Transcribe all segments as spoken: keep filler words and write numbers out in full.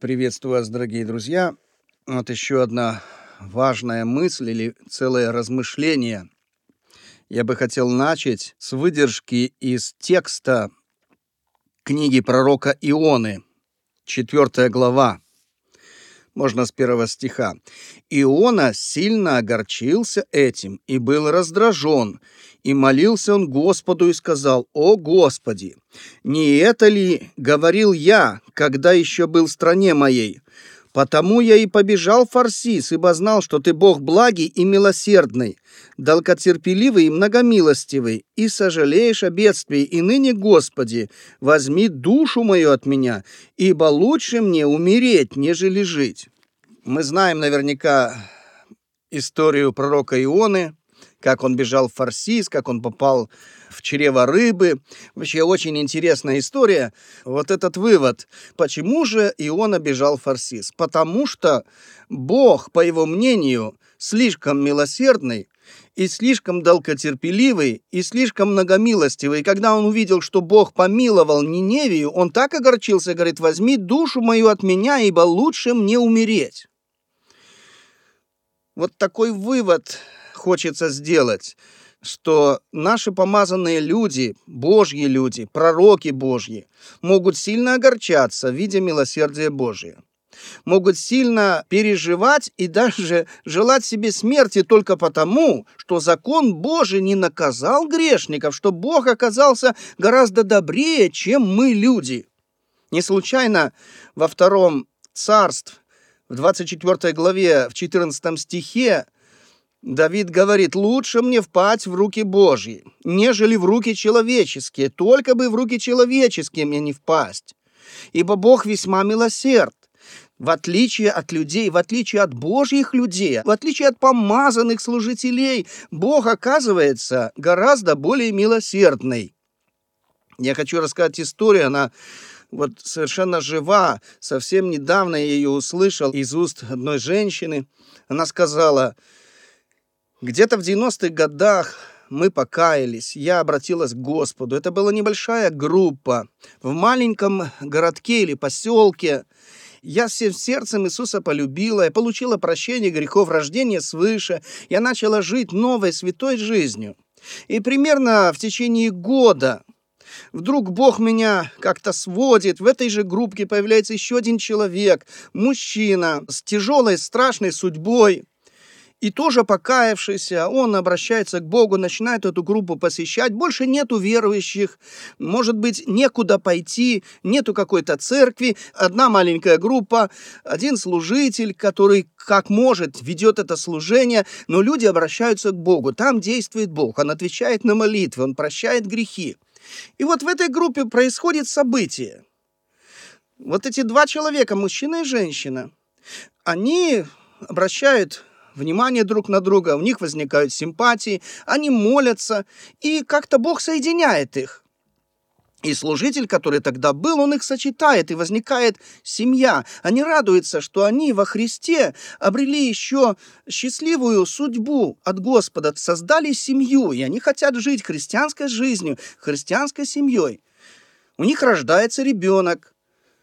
Приветствую вас, дорогие друзья. Вот еще одна важная мысль или целое размышление. Я бы хотел начать с выдержки из текста книги пророка Ионы, четвёртая глава. Можно с первого стиха. «Иона сильно огорчился этим и был раздражен, и молился он Господу и сказал: „О Господи, не это ли говорил я, когда еще был в стране моей? Потому я и побежал в Фарсис, ибо знал, что ты Бог благий и милосердный, долготерпеливый и многомилостивый, и сожалеешь о бедствии. И ныне, Господи, возьми душу мою от меня, ибо лучше мне умереть, нежели жить“». Мы знаем наверняка историю пророка Ионы, как он бежал в Фарсис, как он попал в чрево рыбы. Вообще очень интересная история. Вот этот вывод. Почему же Иона бежал в Фарсис? Потому что Бог, по его мнению, слишком милосердный и слишком долготерпеливый и слишком многомилостивый. И когда он увидел, что Бог помиловал Ниневию, он так огорчился, говорит: «Возьми душу мою от меня, ибо лучше мне умереть». Вот такой вывод хочется сделать, что наши помазанные люди, Божьи люди, пророки Божьи, могут сильно огорчаться, видя милосердие Божие. Могут сильно переживать и даже желать себе смерти только потому, что закон Божий не наказал грешников, что Бог оказался гораздо добрее, чем мы, люди. Не случайно во втором Царств, в двадцать четвёртой главе, в четырнадцатом стихе, Давид говорит: «Лучше мне впасть в руки Божьи, нежели в руки человеческие, только бы в руки человеческие мне не впасть. Ибо Бог весьма милосерд, в отличие от людей, в отличие от Божьих людей, в отличие от помазанных служителей, Бог оказывается гораздо более милосердный». Я хочу рассказать историю, она вот совершенно жива. Совсем недавно я ее услышал из уст одной женщины. Она сказала: «Где-то в девяностых годах мы покаялись, я обратилась к Господу. Это была небольшая группа в маленьком городке или поселке. Я всем сердцем Иисуса полюбила, я получила прощение грехов, рождение свыше. Я начала жить новой святой жизнью. И примерно в течение года вдруг Бог меня как-то сводит. В этой же группе появляется еще один человек, мужчина с тяжелой, страшной судьбой. И тоже покаявшийся, он обращается к Богу, начинает эту группу посещать. Больше нету верующих, может быть, некуда пойти, нету какой-то церкви. Одна маленькая группа, один служитель, который как может ведет это служение, но люди обращаются к Богу. Там действует Бог, Он отвечает на молитвы, Он прощает грехи. И вот в этой группе происходит событие. Вот эти два человека, мужчина и женщина, они обращают внимание друг на друга, у них возникают симпатии, они молятся, и как-то Бог соединяет их. И служитель, который тогда был, он их сочетает, и возникает семья. Они радуются, что они во Христе обрели еще счастливую судьбу от Господа, создали семью, и они хотят жить христианской жизнью, христианской семьей. У них рождается ребенок.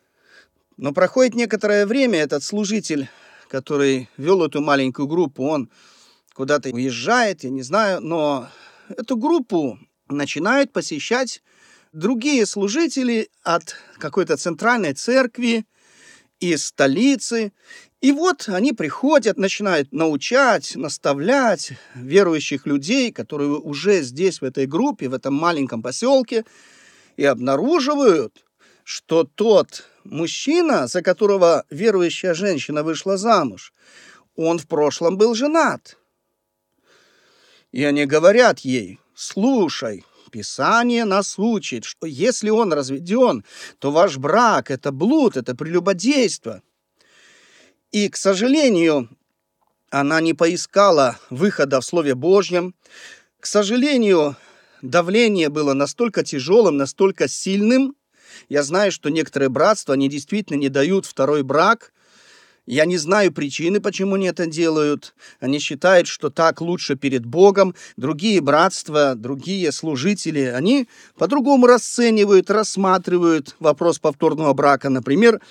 Но проходит некоторое время, этот служитель, который вел эту маленькую группу, он куда-то уезжает, я не знаю, но эту группу начинают посещать другие служители от какой-то центральной церкви, из столицы. И вот они приходят, начинают научать, наставлять верующих людей, которые уже здесь, в этой группе, в этом маленьком поселке, и обнаруживают, что тот мужчина, за которого верующая женщина вышла замуж, он в прошлом был женат. И они говорят ей: «Слушай, Писание нас учит, что если он разведен, то ваш брак – это блуд, это прелюбодейство». И, к сожалению, она не поискала выхода в Слове Божьем. К сожалению, давление было настолько тяжелым, настолько сильным. Я знаю, что некоторые братства, они действительно не дают второй брак. Я не знаю причины, почему они это делают. Они считают, что так лучше перед Богом. Другие братства, другие служители, они по-другому расценивают, рассматривают вопрос повторного брака. Например,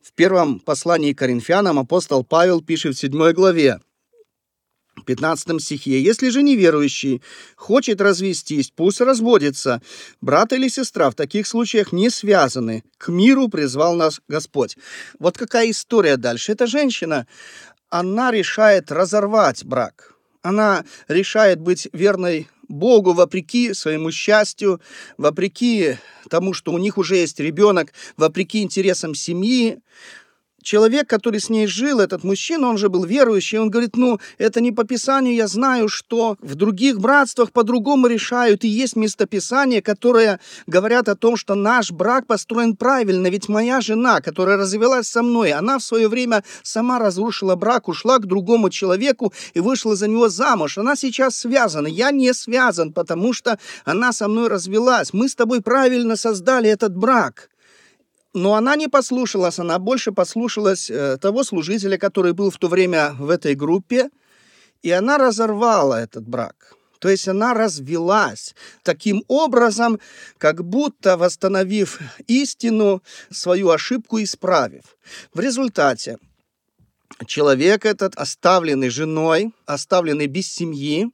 В первом послании к Коринфянам апостол Павел пишет в седьмой главе, в пятнадцатом стихе: «Если же неверующий хочет развестись, пусть разводится. Брат или сестра в таких случаях не связаны. К миру призвал нас Господь». Вот какая история дальше. Эта женщина, она решает разорвать брак. Она решает быть верной Богу вопреки своему счастью, вопреки тому, что у них уже есть ребенок, вопреки интересам семьи. Человек, который с ней жил, этот мужчина, он же был верующий, он говорит: ну, это не по Писанию, я знаю, что в других братствах по-другому решают, и есть местописания, которые говорят о том, что наш брак построен правильно, ведь моя жена, которая развелась со мной, она в свое время сама разрушила брак, ушла к другому человеку и вышла за него замуж. Она сейчас связана, я не связан, потому что она со мной развелась. Мы с тобой правильно создали этот брак. Но она не послушалась, она больше послушалась э, того служителя, который был в то время в этой группе, и она разорвала этот брак. То есть она развелась таким образом, как будто восстановив истину, свою ошибку исправив. В результате человек этот, оставленный женой, оставленный без семьи,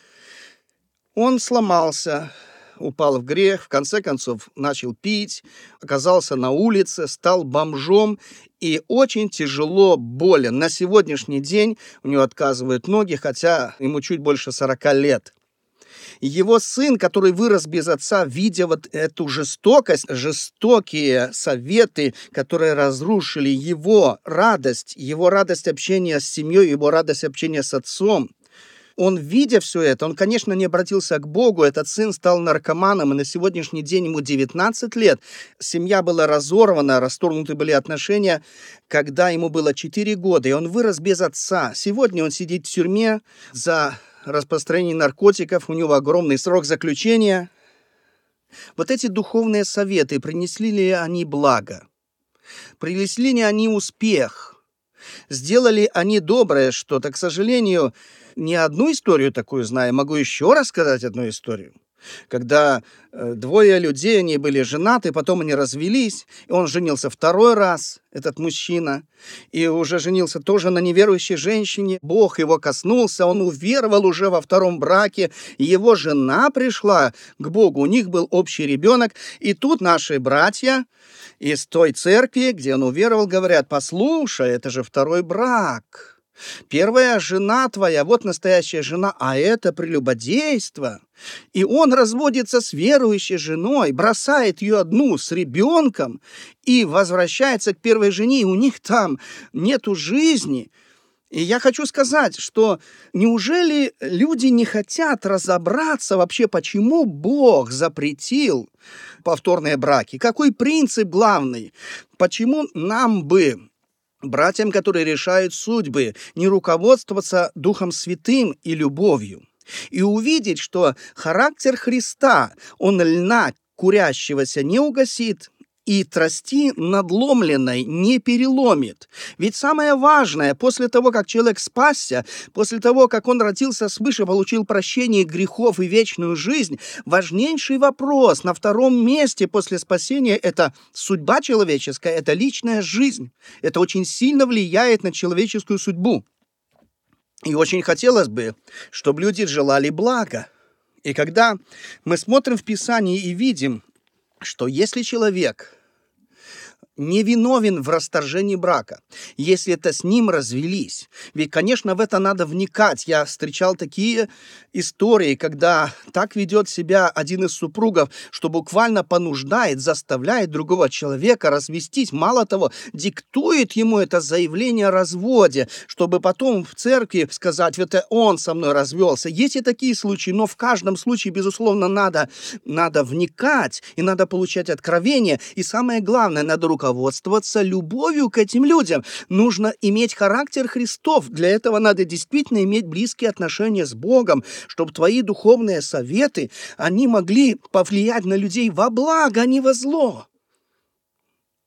он сломался, упал в грех, в конце концов начал пить, оказался на улице, стал бомжом и очень тяжело болен. На сегодняшний день у него отказывают ноги, хотя ему чуть больше сорока лет. Его сын, который вырос без отца, видя вот эту жестокость, жестокие советы, которые разрушили его радость, его радость общения с семьей, его радость общения с отцом, он, видя все это, он, конечно, не обратился к Богу. Этот сын стал наркоманом, и на сегодняшний день ему девятнадцать лет. Семья была разорвана, расторгнуты были отношения, когда ему было четыре года, и он вырос без отца. Сегодня он сидит в тюрьме за распространение наркотиков, у него огромный срок заключения. Вот эти духовные советы, принесли ли они благо? Принесли ли они успех? Сделали они доброе что-то? К сожалению, не одну историю такую знаю, могу еще рассказать одну историю. Когда э, двое людей, они были женаты, потом они развелись, и он женился второй раз, этот мужчина, и уже женился тоже на неверующей женщине. Бог его коснулся, он уверовал уже во втором браке, и его жена пришла к Богу, у них был общий ребенок, и тут наши братья из той церкви, где он уверовал, говорят: послушай, это же второй брак. Первая жена твоя, вот настоящая жена, а это прелюбодейство. И он разводится с верующей женой, бросает ее одну с ребенком и возвращается к первой жене, и у них там нету жизни. И я хочу сказать, что неужели люди не хотят разобраться вообще, почему Бог запретил повторные браки? Какой принцип главный? Почему нам бы, братьям, которые решают судьбы, не руководствоваться Духом Святым и любовью, и увидеть, что характер Христа, он льна курящегося не угасит, и трости надломленной не переломит. Ведь самое важное, после того, как человек спасся, после того, как он родился свыше, получил прощение грехов и вечную жизнь, важнейший вопрос на втором месте после спасения – это судьба человеческая, это личная жизнь. Это очень сильно влияет на человеческую судьбу. И очень хотелось бы, чтобы люди желали блага. И когда мы смотрим в Писании и видим, что если человек не виновен в расторжении брака, если это с ним развелись. Ведь, конечно, в это надо вникать. Я встречал такие истории, когда так ведет себя один из супругов, что буквально понуждает, заставляет другого человека развестись. Мало того, диктует ему это заявление о разводе, чтобы потом в церкви сказать: это он со мной развелся. Есть и такие случаи, но в каждом случае, безусловно, надо, надо вникать, и надо получать откровение. И самое главное, надо руководствоваться руководствоваться любовью к этим людям. Нужно иметь характер Христов. Для этого надо действительно иметь близкие отношения с Богом, чтобы твои духовные советы, они могли повлиять на людей во благо, а не во зло.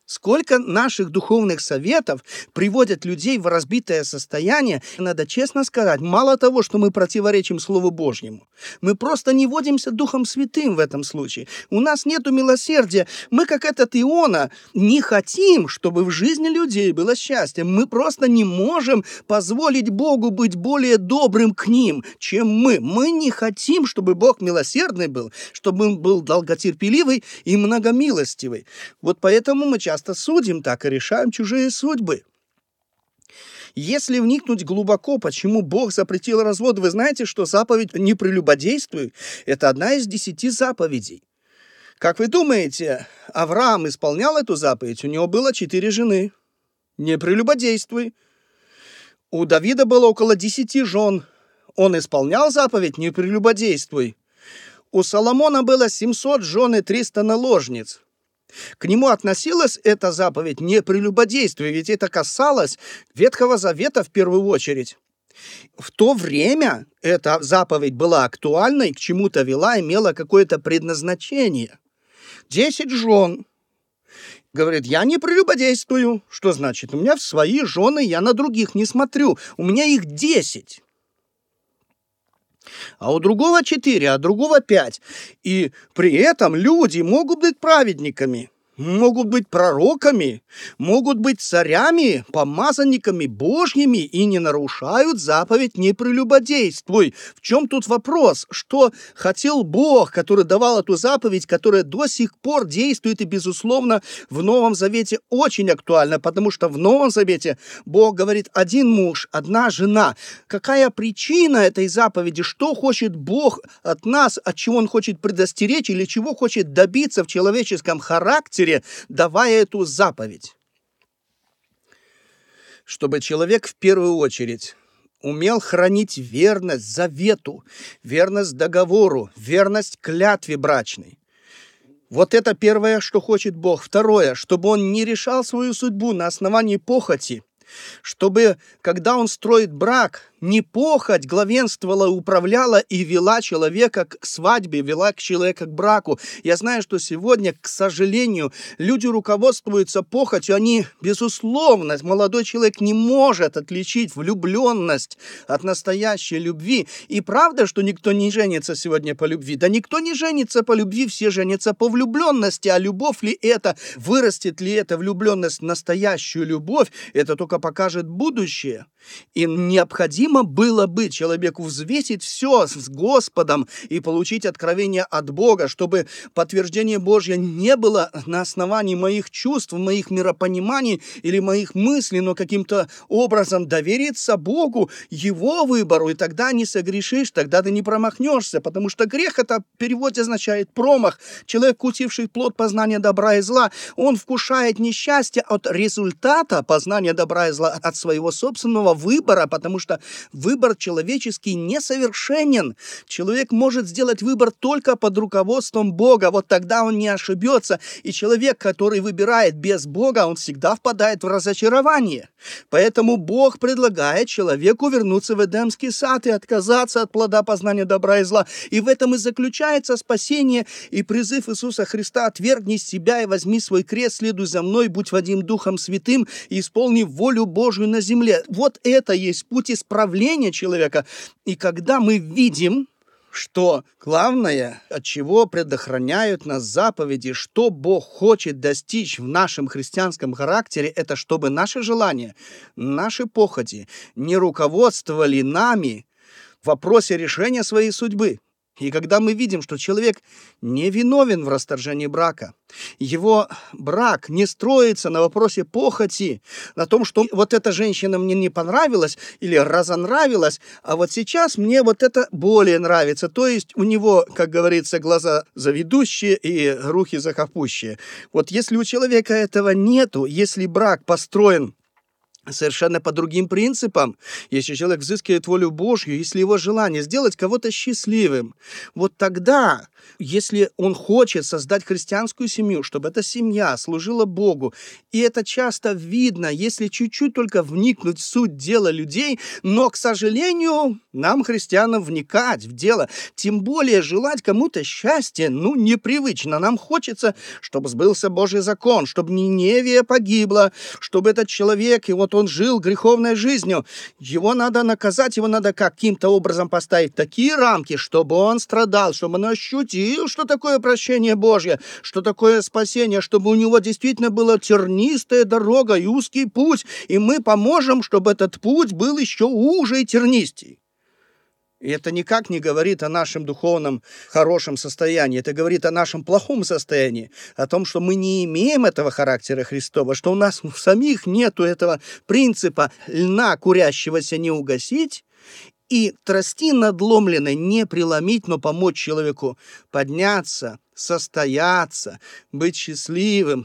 Сколько наших духовных советов приводят людей в разбитое состояние, надо честно сказать, мало того, что мы противоречим Слову Божьему, мы просто не водимся Духом Святым в этом случае. У нас нету милосердия. Мы, как этот Иона, не хотим, чтобы в жизни людей было счастье. Мы просто не можем позволить Богу быть более добрым к ним, чем мы. Мы не хотим, чтобы Бог милосердный был, чтобы Он был долготерпеливый и многомилостивый. Вот поэтому мы часто судим так и решаем чужие судьбы. Если вникнуть глубоко, почему Бог запретил развод, вы знаете, что заповедь «не прелюбодействуй» – это одна из десяти заповедей. Как вы думаете, Авраам исполнял эту заповедь? У него было четыре жены. Не прелюбодействуй. У Давида было около десяти жен. Он исполнял заповедь «не прелюбодействуй». У Соломона было семьсот жен и триста наложниц. К нему относилась эта заповедь «не прелюбодействуй», ведь это касалось Ветхого Завета в первую очередь. В то время эта заповедь была актуальной, к чему-то вела, имела какое-то предназначение. Десять жен. Говорит, я не прелюбодействую. Что значит? У меня свои жены, я на других не смотрю. У меня их десять. А у другого четыре, а другого пять. И при этом люди могут быть праведниками, могут быть пророками, могут быть царями, помазанниками Божьими и не нарушают заповедь «не прелюбодействуй». В чем тут вопрос? Что хотел Бог, который давал эту заповедь, которая до сих пор действует и, безусловно, в Новом Завете очень актуальна, потому что в Новом Завете Бог говорит один муж, одна жена. Какая причина этой заповеди? Что хочет Бог от нас, от чего Он хочет предостеречь или чего хочет добиться в человеческом характере, давая эту заповедь? Чтобы человек в первую очередь умел хранить верность завету, верность договору, верность клятве брачной. Вот это первое, что хочет Бог. Второе, чтобы он не решал свою судьбу на основании похоти, чтобы, когда он строит брак, не похоть главенствовала, управляла и вела человека к свадьбе, вела человека к браку. Я знаю, что сегодня, к сожалению, люди руководствуются похотью. Они, безусловно, молодой человек не может отличить влюбленность от настоящей любви. И правда, что никто не женится сегодня по любви? Да никто не женится по любви, все женятся по влюбленности. А любовь ли это? Вырастет ли эта влюбленность в настоящую любовь? Это только покажет будущее. И необходимо было бы человеку взвесить все с Господом и получить откровение от Бога, чтобы подтверждение Божье не было на основании моих чувств, моих миропониманий или моих мыслей, но каким-то образом довериться Богу, Его выбору, и тогда не согрешишь, тогда ты не промахнешься, потому что грех это в переводе означает промах. Человек, вкусивший плод познания добра и зла, он вкушает несчастье от результата познания добра и зла, от своего собственного выбора, потому что выбор человеческий несовершенен. Человек может сделать выбор только под руководством Бога. Вот тогда он не ошибется. И человек, который выбирает без Бога, он всегда впадает в разочарование. Поэтому Бог предлагает человеку вернуться в Эдемский сад и отказаться от плода познания добра и зла. И в этом и заключается спасение и призыв Иисуса Христа: «Отвергни себя и возьми свой крест, следуй за мной, будь водим Духом Святым и исполни волю Божию на земле». Вот это есть путь исправления человека. И когда мы видим, что главное, от чего предохраняют нас заповеди, что Бог хочет достичь в нашем христианском характере, это чтобы наши желания, наши похоти не руководствовали нами в вопросе решения своей судьбы. И когда мы видим, что человек не виновен в расторжении брака, его брак не строится на вопросе похоти, на том, что вот эта женщина мне не понравилась или разонравилась, а вот сейчас мне вот это более нравится. То есть у него, как говорится, глаза заведущие и руки закопущие. Вот если у человека этого нету, если брак построен совершенно по другим принципам. Если человек взыскивает волю Божью, если его желание сделать кого-то счастливым, вот тогда, если он хочет создать христианскую семью, чтобы эта семья служила Богу, и это часто видно, если чуть-чуть только вникнуть в суть дела людей, но, к сожалению, нам, христианам, вникать в дело, тем более желать кому-то счастья, ну, непривычно. Нам хочется, чтобы сбылся Божий закон, чтобы Ниневия погибла, чтобы этот человек, и вот он жил греховной жизнью. Его надо наказать, его надо каким-то образом поставить в такие рамки, чтобы он страдал, чтобы он ощутил, что такое прощение Божье, что такое спасение, чтобы у него действительно была тернистая дорога и узкий путь, и мы поможем, чтобы этот путь был еще уже и тернистей. И это никак не говорит о нашем духовном хорошем состоянии, это говорит о нашем плохом состоянии, о том, что мы не имеем этого характера Христова, что у нас самих нету этого принципа льна, курящегося, не угасить, и трости надломленной не преломить, но помочь человеку подняться, состояться, быть счастливым.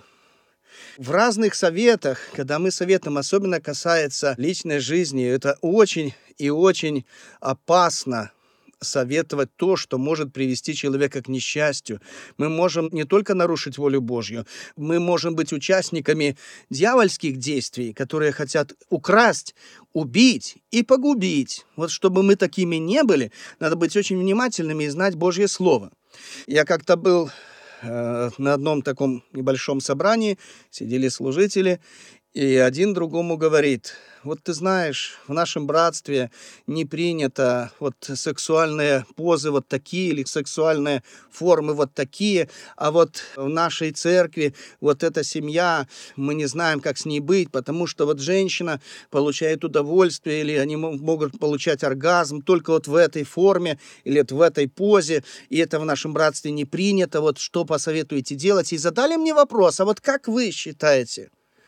В разных советах, когда мы советуем, особенно касается личной жизни, это очень и очень опасно советовать то, что может привести человека к несчастью. Мы можем не только нарушить волю Божью, мы можем быть участниками дьявольских действий, которые хотят украсть, убить и погубить. Вот чтобы мы такими не были, надо быть очень внимательными и знать Божье Слово. Я как-то был э, на одном таком небольшом собрании, сидели служители, и один другому говорит: вот ты знаешь, в нашем братстве не принято вот сексуальные позы вот такие или сексуальные формы вот такие, а вот в нашей церкви вот эта семья, мы не знаем, как с ней быть, потому что вот женщина получает удовольствие или они могут получать оргазм только вот в этой форме или вот в этой позе, и это в нашем братстве не принято, вот что посоветуете делать? И задали мне вопрос: а вот как вы считаете?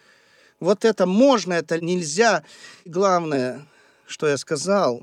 Вот это можно, это нельзя. Главное, что я сказал,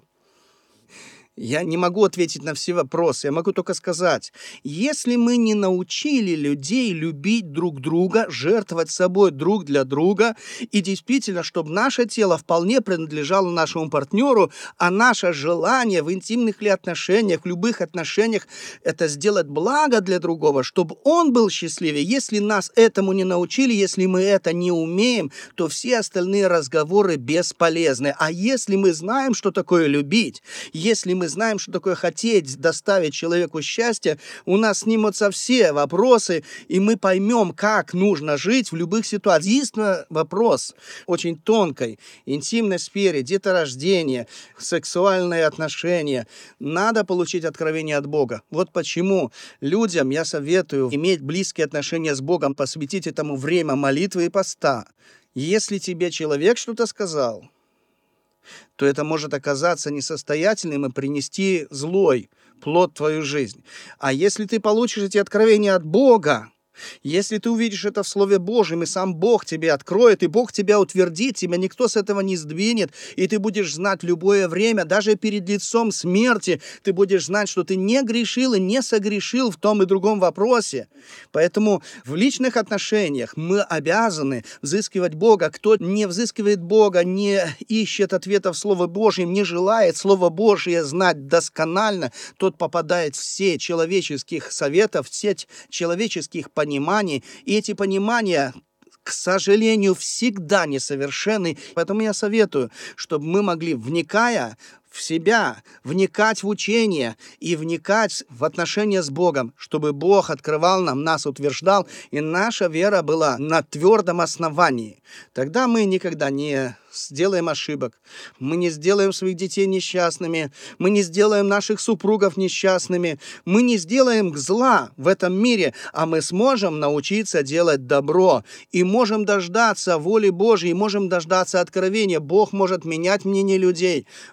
я не могу ответить на все вопросы, я могу только сказать, если мы не научили людей любить друг друга, жертвовать собой друг для друга, и действительно, чтобы наше тело вполне принадлежало нашему партнеру, а наше желание в интимных ли отношениях, в любых отношениях, это сделать благо для другого, чтобы он был счастливее, если нас этому не научили, если мы это не умеем, то все остальные разговоры бесполезны. А если мы знаем, что такое любить, если мы мы знаем, что такое хотеть доставить человеку счастье, у нас снимутся все вопросы, и мы поймем, как нужно жить в любых ситуациях. Единственный вопрос очень тонкой, интимной сфере, деторождение, сексуальные отношения. Надо получить откровение от Бога. Вот почему людям я советую иметь близкие отношения с Богом, посвятить этому время молитвы и поста. Если тебе человек что-то сказал, то это может оказаться несостоятельным и принести злой плод в твою жизнь. А если ты получишь эти откровения от Бога, если ты увидишь это в Слове Божьем, и сам Бог тебе откроет, и Бог тебя утвердит, тебя никто с этого не сдвинет, и ты будешь знать в любое время, даже перед лицом смерти, ты будешь знать, что ты не грешил и не согрешил в том и другом вопросе. Поэтому в личных отношениях мы обязаны взыскивать Бога. Кто не взыскивает Бога, не ищет ответов в Слове Божьем, не желает Слово Божье знать досконально, тот попадает в сеть человеческих советов, в сеть человеческих пониманий, и эти понимания, к сожалению, всегда несовершенны. Поэтому я советую, чтобы мы могли, вникая в себя, вникать в учение и вникать в отношения с Богом, чтобы Бог открывал нам, нас утверждал, и наша вера была на твердом основании. Тогда мы никогда не сделаем ошибок, мы не сделаем своих детей несчастными, мы не сделаем наших супругов несчастными, мы не сделаем зла в этом мире, а мы сможем научиться делать добро и можем дождаться воли Божьей, можем дождаться откровения. Бог может менять мнение людей, Бог может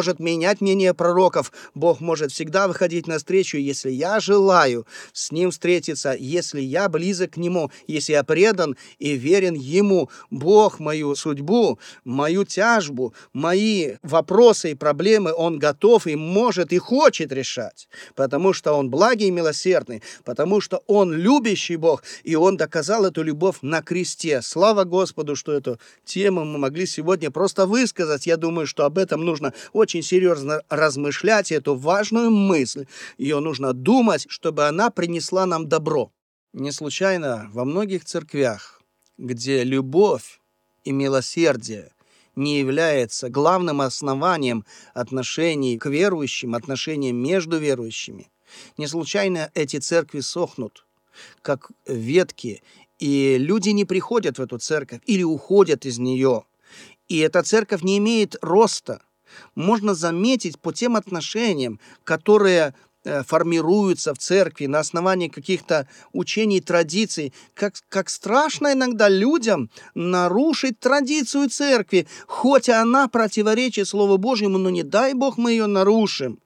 может менять мнение пророков. Бог может всегда выходить навстречу, если я желаю с Ним встретиться, если я близок к Нему, если я предан и верен Ему. Бог мою судьбу, мою тяжбу, мои вопросы и проблемы Он готов и может и хочет решать, потому что Он благий и милосердный, потому что Он любящий Бог, и Он доказал эту любовь на кресте. Слава Господу, что эту тему мы могли сегодня просто высказать. Я думаю, что об этом нужно очень серьезно размышлять, и эту важную мысль, ее нужно думать, чтобы она принесла нам добро. Не случайно во многих церквях, где любовь и милосердие не является главным основанием отношений к верующим, отношений между верующими, не случайно эти церкви сохнут, как ветки, и люди не приходят в эту церковь или уходят из нее. И эта церковь не имеет роста. Можно заметить по тем отношениям, которые формируются в церкви на основании каких-то учений, традиций, как, как страшно иногда людям нарушить традицию церкви, хоть она противоречит Слову Божьему, но не дай Бог мы ее нарушим.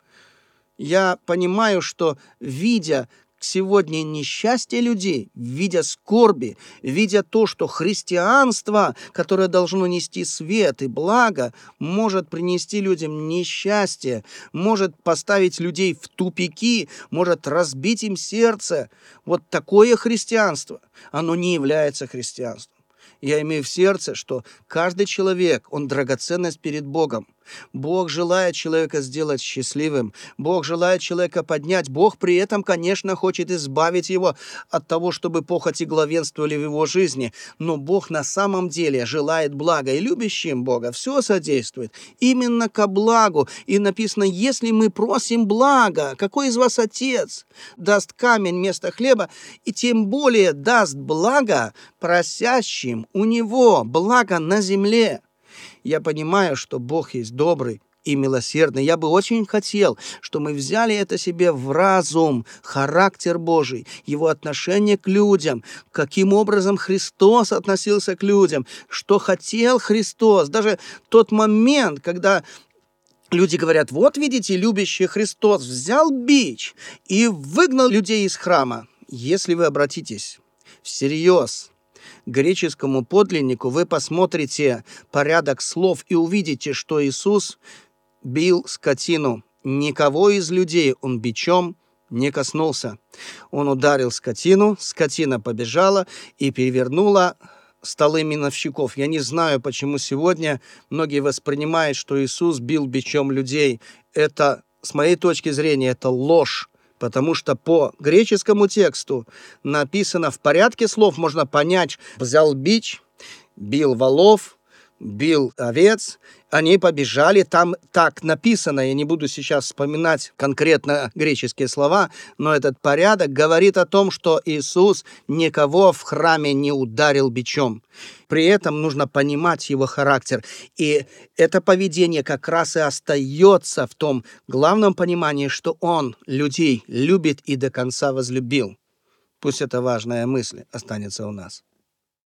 Я понимаю, что, видя сегодня несчастье людей, видя скорби, видя то, что христианство, которое должно нести свет и благо, может принести людям несчастье, может поставить людей в тупики, может разбить им сердце. Вот такое христианство, оно не является христианством. Я имею в сердце, что каждый человек, он драгоценность перед Богом. Бог желает человека сделать счастливым. Бог желает человека поднять. Бог при этом, конечно, хочет избавить его от того, чтобы похоти главенствовали в его жизни. Но Бог на самом деле желает блага. И любящим Бога все содействует именно ко благу. И написано, если мы просим блага, какой из вас отец даст камень вместо хлеба, и тем более даст благо просящим у него, благо на земле. Я понимаю, что Бог есть добрый и милосердный. Я бы очень хотел, что мы взяли это себе в разум, характер Божий, Его отношение к людям, каким образом Христос относился к людям, что хотел Христос. Даже тот момент, когда люди говорят, вот видите, любящий Христос взял бич и выгнал людей из храма. Если вы обратитесь всерьез к греческому подлиннику, вы посмотрите порядок слов и увидите, что Иисус бил скотину. Никого из людей он бичом не коснулся. Он ударил скотину, скотина побежала и перевернула столы миновщиков. Я не знаю, почему сегодня многие воспринимают, что Иисус бил бичом людей. Это, с моей точки зрения, это ложь. Потому что по греческому тексту написано в порядке слов, можно понять, взял бич, бил волов, бил овец, они побежали, там так написано, я не буду сейчас вспоминать конкретно греческие слова, но этот порядок говорит о том, что Иисус никого в храме не ударил бичом. При этом нужно понимать его характер. И это поведение как раз и остается в том главном понимании, что он людей любит и до конца возлюбил. Пусть эта важная мысль останется у нас.